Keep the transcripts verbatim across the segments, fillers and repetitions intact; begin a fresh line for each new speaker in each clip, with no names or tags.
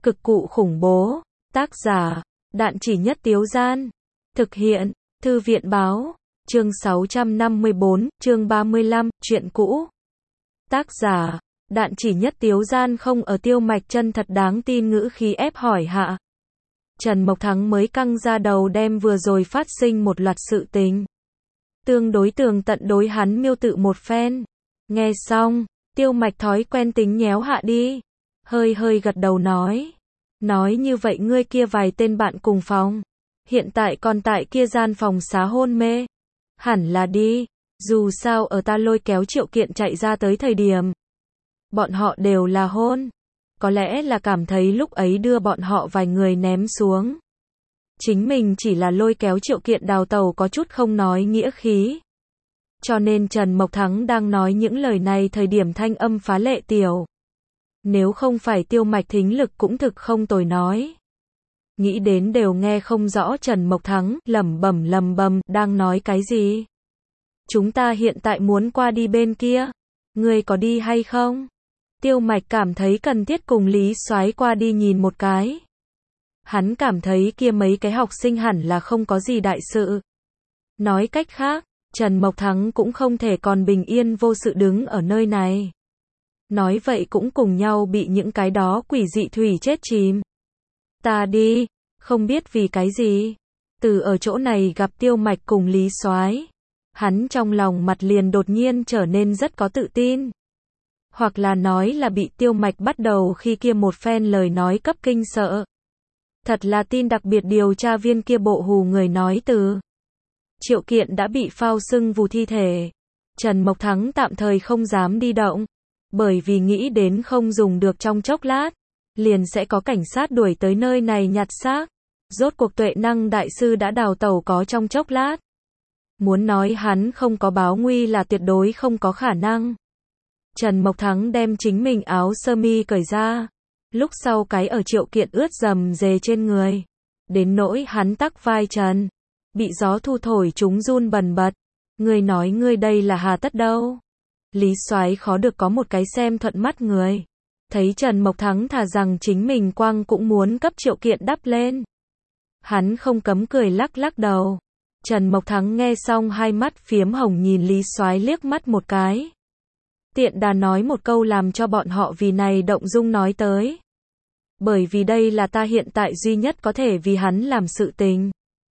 Cực cụ khủng bố. Tác giả, Đạn Chỉ Nhất Tiếu Gian. Thực hiện, Thư viện Báo. Chương sáu trăm năm mươi bốn, chương ba mươi lăm, chuyện cũ. Tác giả, Đạn Chỉ Nhất Tiếu Gian không ở Tiêu Mạch chân thật đáng tin ngữ khí ép hỏi hạ. Trần Mộc Thắng mới căng ra đầu đem vừa rồi phát sinh một loạt sự tình. Tương đối tường tận đối hắn miêu tự một phen. Nghe xong, Tiêu Mạch thói quen tính nhéo hạ đi. Hơi hơi gật đầu nói. Nói như vậy ngươi kia vài tên bạn cùng phòng. Hiện tại còn tại kia gian phòng xá hôn mê. Hẳn là đi. Dù sao ở ta lôi kéo Triệu Kiện chạy ra tới thời điểm. Bọn họ đều là hôn. Có lẽ là cảm thấy lúc ấy đưa bọn họ vài người ném xuống. Chính mình chỉ là lôi kéo Triệu Kiện đào tàu có chút không nói nghĩa khí. Cho nên Trần Mộc Thắng đang nói những lời này thời điểm thanh âm phá lệ tiểu. Nếu không phải Tiêu Mạch thính lực cũng thực không tồi nói. Nghĩ đến đều nghe không rõ Trần Mộc Thắng lẩm bẩm lẩm bẩm đang nói cái gì. Chúng ta hiện tại muốn qua đi bên kia. Ngươi có đi hay không? Tiêu Mạch cảm thấy cần thiết cùng Lý Soái qua đi nhìn một cái. Hắn cảm thấy kia mấy cái học sinh hẳn là không có gì đại sự. Nói cách khác, Trần Mộc Thắng cũng không thể còn bình yên vô sự đứng ở nơi này. Nói vậy cũng cùng nhau bị những cái đó quỷ dị thủy chết chìm. Ta đi, không biết vì cái gì. Từ ở chỗ này gặp Tiêu Mạch cùng Lý Soái, hắn trong lòng mặt liền đột nhiên trở nên rất có tự tin. Hoặc là nói là bị Tiêu Mạch bắt đầu khi kia một phen lời nói cấp kinh sợ. Thật là tin đặc biệt điều tra viên kia bộ hù người nói từ. Triệu Kiện đã bị phao sưng vù thi thể. Trần Mộc Thắng tạm thời không dám đi động. Bởi vì nghĩ đến không dùng được trong chốc lát. Liền sẽ có cảnh sát đuổi tới nơi này nhặt xác. Rốt cuộc Tuệ Năng đại sư đã đào tẩu có trong chốc lát. Muốn nói hắn không có báo nguy là tuyệt đối không có khả năng. Trần Mộc Thắng đem chính mình áo sơ mi cởi ra. Lúc sau cái ở Triệu Kiện ướt dầm dề trên người. Đến nỗi hắn tắc vai trần. Bị gió thu thổi chúng run bần bật. Ngươi nói ngươi đây là hà tất đâu. Lý Soái khó được có một cái xem thuận mắt người. Thấy Trần Mộc Thắng thà rằng chính mình quăng cũng muốn cấp Triệu Kiện đắp lên. Hắn không cấm cười lắc lắc đầu. Trần Mộc Thắng nghe xong hai mắt phiếm hồng nhìn Lý Soái liếc mắt một cái. Tiện đà nói một câu làm cho bọn họ vì này động dung nói tới. Bởi vì đây là ta hiện tại duy nhất có thể vì hắn làm sự tình.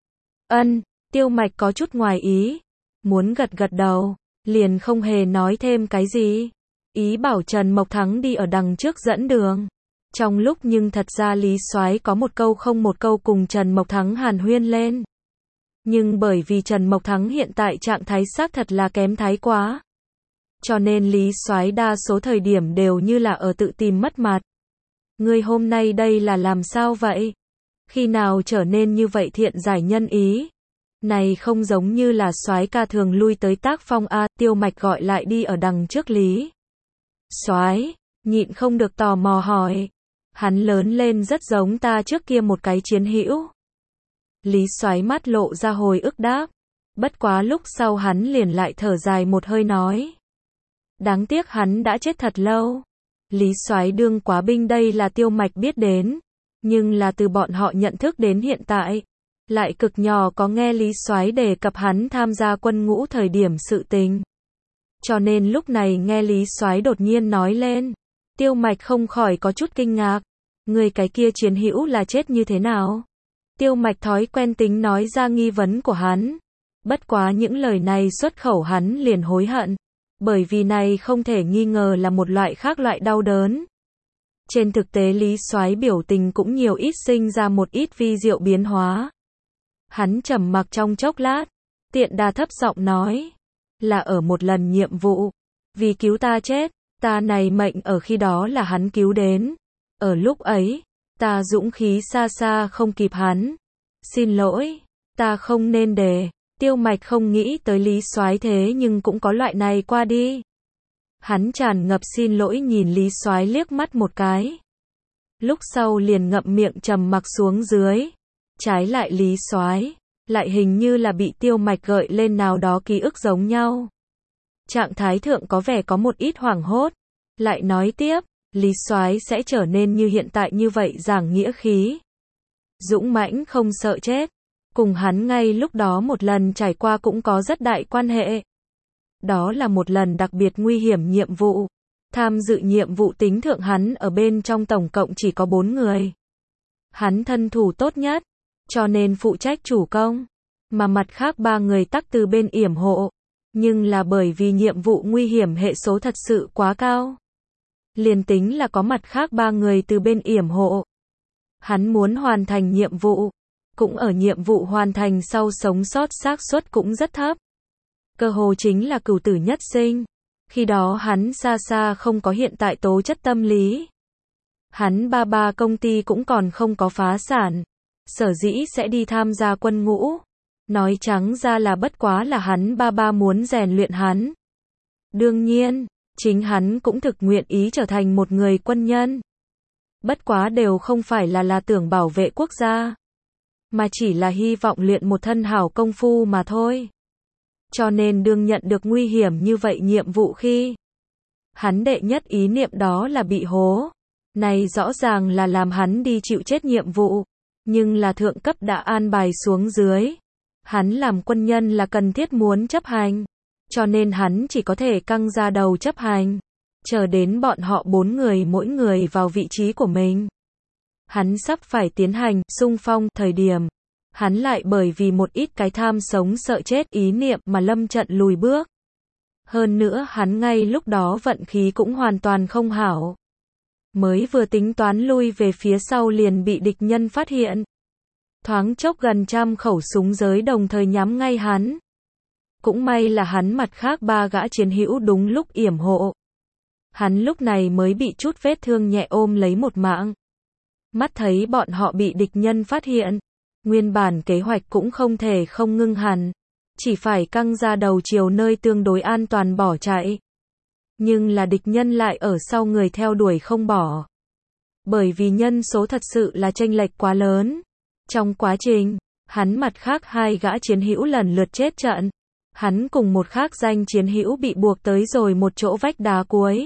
Ân, Tiêu Mạch có chút ngoài ý. Muốn gật gật đầu, liền không hề nói thêm cái gì. Ý bảo Trần Mộc Thắng đi ở đằng trước dẫn đường. Trong lúc nhưng thật ra Lý Soái có một câu không một câu cùng Trần Mộc Thắng hàn huyên lên. Nhưng bởi vì Trần Mộc Thắng hiện tại trạng thái xác thật là kém thái quá. Cho nên Lý Soái đa số thời điểm đều như là ở tự tìm mất mặt. Ngươi hôm nay đây là làm sao vậy? Khi nào trở nên như vậy thiện giải nhân ý? Này không giống như là Soái ca thường lui tới tác phong a. Tiêu Mạch gọi lại đi ở đằng trước Lý Soái, nhịn không được tò mò hỏi. Hắn lớn lên rất giống ta trước kia một cái chiến hữu. Lý Soái mắt lộ ra hồi ức đáp. Bất quá lúc sau hắn liền lại thở dài một hơi nói. Đáng tiếc hắn đã chết thật lâu. Lý Soái đương quá binh đây là Tiêu Mạch biết đến. Nhưng là từ bọn họ nhận thức đến hiện tại. Lại cực nhỏ có nghe Lý Soái đề cập hắn tham gia quân ngũ thời điểm sự tình. Cho nên lúc này nghe Lý Soái đột nhiên nói lên. Tiêu Mạch không khỏi có chút kinh ngạc. Người cái kia chiến hữu là chết như thế nào? Tiêu Mạch thói quen tính nói ra nghi vấn của hắn. Bất quá những lời này xuất khẩu hắn liền hối hận. Bởi vì này không thể nghi ngờ là một loại khác loại đau đớn. Trên thực tế Lý Soái biểu tình cũng nhiều ít sinh ra một ít vi diệu biến hóa. Hắn trầm mặc trong chốc lát. Tiện đà thấp giọng nói. Là ở một lần nhiệm vụ. Vì cứu ta chết. Ta này mệnh ở khi đó là hắn cứu đến. Ở lúc ấy. Ta dũng khí xa xa không kịp hắn. Xin lỗi. Ta không nên để. Tiêu Mạch không nghĩ tới Lý Soái thế nhưng cũng có loại này qua đi. Hắn tràn ngập xin lỗi nhìn Lý Soái liếc mắt một cái. Lúc sau liền ngậm miệng trầm mặc xuống dưới. Trái lại Lý Soái lại hình như là bị Tiêu Mạch gợi lên nào đó ký ức giống nhau. Trạng thái thượng có vẻ có một ít hoảng hốt. Lại nói tiếp, Lý Soái sẽ trở nên như hiện tại như vậy giảng nghĩa khí. Dũng mãnh không sợ chết. Cùng hắn ngay lúc đó một lần trải qua cũng có rất đại quan hệ. Đó là một lần đặc biệt nguy hiểm nhiệm vụ. Tham dự nhiệm vụ tính thượng hắn ở bên trong tổng cộng chỉ có bốn người. Hắn thân thủ tốt nhất, cho nên phụ trách chủ công. Mà mặt khác ba người tắc từ bên yểm hộ. Nhưng là bởi vì nhiệm vụ nguy hiểm hệ số thật sự quá cao. Liền tính là có mặt khác ba người từ bên yểm hộ. Hắn muốn hoàn thành nhiệm vụ. Cũng ở nhiệm vụ hoàn thành sau sống sót xác suất cũng rất thấp. Cơ hồ chính là cửu tử nhất sinh. Khi đó hắn xa xa không có hiện tại tố chất tâm lý. Hắn ba ba công ty cũng còn không có phá sản. Sở dĩ sẽ đi tham gia quân ngũ. Nói trắng ra là bất quá là hắn ba ba muốn rèn luyện hắn. Đương nhiên, chính hắn cũng thực nguyện ý trở thành một người quân nhân. Bất quá đều không phải là là tưởng bảo vệ quốc gia. Mà chỉ là hy vọng luyện một thân hảo công phu mà thôi. Cho nên đương nhận được nguy hiểm như vậy nhiệm vụ khi. Hắn đệ nhất ý niệm đó là bị hố. Này rõ ràng là làm hắn đi chịu chết nhiệm vụ. Nhưng là thượng cấp đã an bài xuống dưới. Hắn làm quân nhân là cần thiết muốn chấp hành. Cho nên hắn chỉ có thể căng ra đầu chấp hành. Chờ đến bọn họ bốn người mỗi người vào vị trí của mình. Hắn sắp phải tiến hành xung phong thời điểm. Hắn lại bởi vì một ít cái tham sống sợ chết ý niệm mà lâm trận lùi bước. Hơn nữa hắn ngay lúc đó vận khí cũng hoàn toàn không hảo. Mới vừa tính toán lui về phía sau liền bị địch nhân phát hiện. Thoáng chốc gần trăm khẩu súng giới đồng thời nhắm ngay hắn. Cũng may là hắn mặt khác ba gã chiến hữu đúng lúc yểm hộ. Hắn lúc này mới bị chút vết thương nhẹ ôm lấy một mạng. Mắt thấy bọn họ bị địch nhân phát hiện. Nguyên bản kế hoạch cũng không thể không ngưng hẳn. Chỉ phải căng ra đầu chiều nơi tương đối an toàn bỏ chạy. Nhưng là địch nhân lại ở sau người theo đuổi không bỏ. Bởi vì nhân số thật sự là chênh lệch quá lớn. Trong quá trình, hắn mặt khác hai gã chiến hữu lần lượt chết trận. Hắn cùng một khác danh chiến hữu bị buộc tới rồi một chỗ vách đá cuối.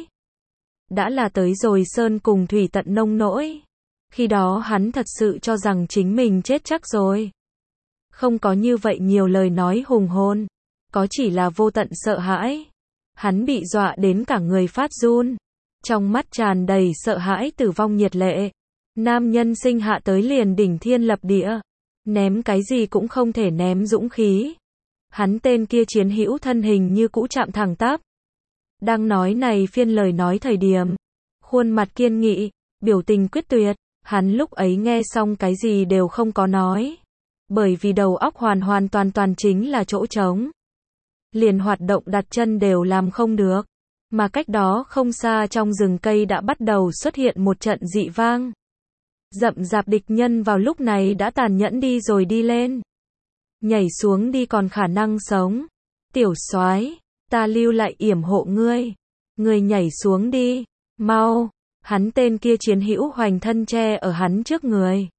Đã là tới rồi sơn cùng thủy tận nông nỗi. Khi đó hắn thật sự cho rằng chính mình chết chắc rồi. Không có như vậy nhiều lời nói hùng hồn. Có chỉ là vô tận sợ hãi. Hắn bị dọa đến cả người phát run. Trong mắt tràn đầy sợ hãi tử vong nhiệt lệ. Nam nhân sinh hạ tới liền đỉnh thiên lập địa. Ném cái gì cũng không thể ném dũng khí. Hắn tên kia chiến hữu thân hình như cũ chạm thẳng tắp. Đang nói này phiên lời nói thời điểm. Khuôn mặt kiên nghị, biểu tình quyết tuyệt. Hắn lúc ấy nghe xong cái gì đều không có nói. Bởi vì đầu óc hoàn hoàn toàn toàn chính là chỗ trống. Liền hoạt động đặt chân đều làm không được. Mà cách đó không xa trong rừng cây đã bắt đầu xuất hiện một trận dị vang. Rậm rạp địch nhân vào lúc này đã tàn nhẫn đi rồi đi lên. Nhảy xuống đi còn khả năng sống. Tiểu soái, ta lưu lại yểm hộ ngươi. Ngươi nhảy xuống đi, mau. Hắn tên kia chiến hữu hoành thân che ở hắn trước người.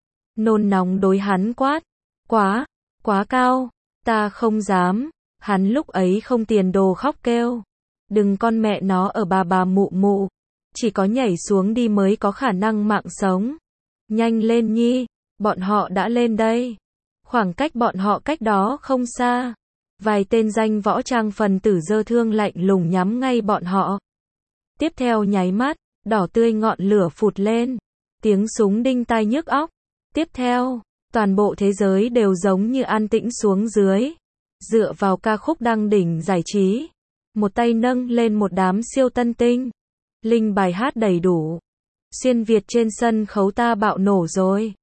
Nôn nóng đối hắn quát. Quá, quá cao, ta không dám. Hắn lúc ấy không tiền đồ khóc kêu. Đừng con mẹ nó ở bà bà mụ mụ. Chỉ có nhảy xuống đi mới có khả năng mạng sống. Nhanh lên nhi, bọn họ đã lên đây. Khoảng cách bọn họ cách đó không xa. Vài tên danh võ trang phần tử dơ thương lạnh lùng nhắm ngay bọn họ. Tiếp theo nháy mắt, đỏ tươi ngọn lửa phụt lên. Tiếng súng đinh tai nhức óc. Tiếp theo, toàn bộ thế giới đều giống như an tĩnh xuống dưới. Dựa vào ca khúc đăng đỉnh giải trí. Một tay nâng lên một đám siêu tân tinh. Linh bài hát đầy đủ. Xuyên Việt trên sân khấu ta bạo nổ rồi.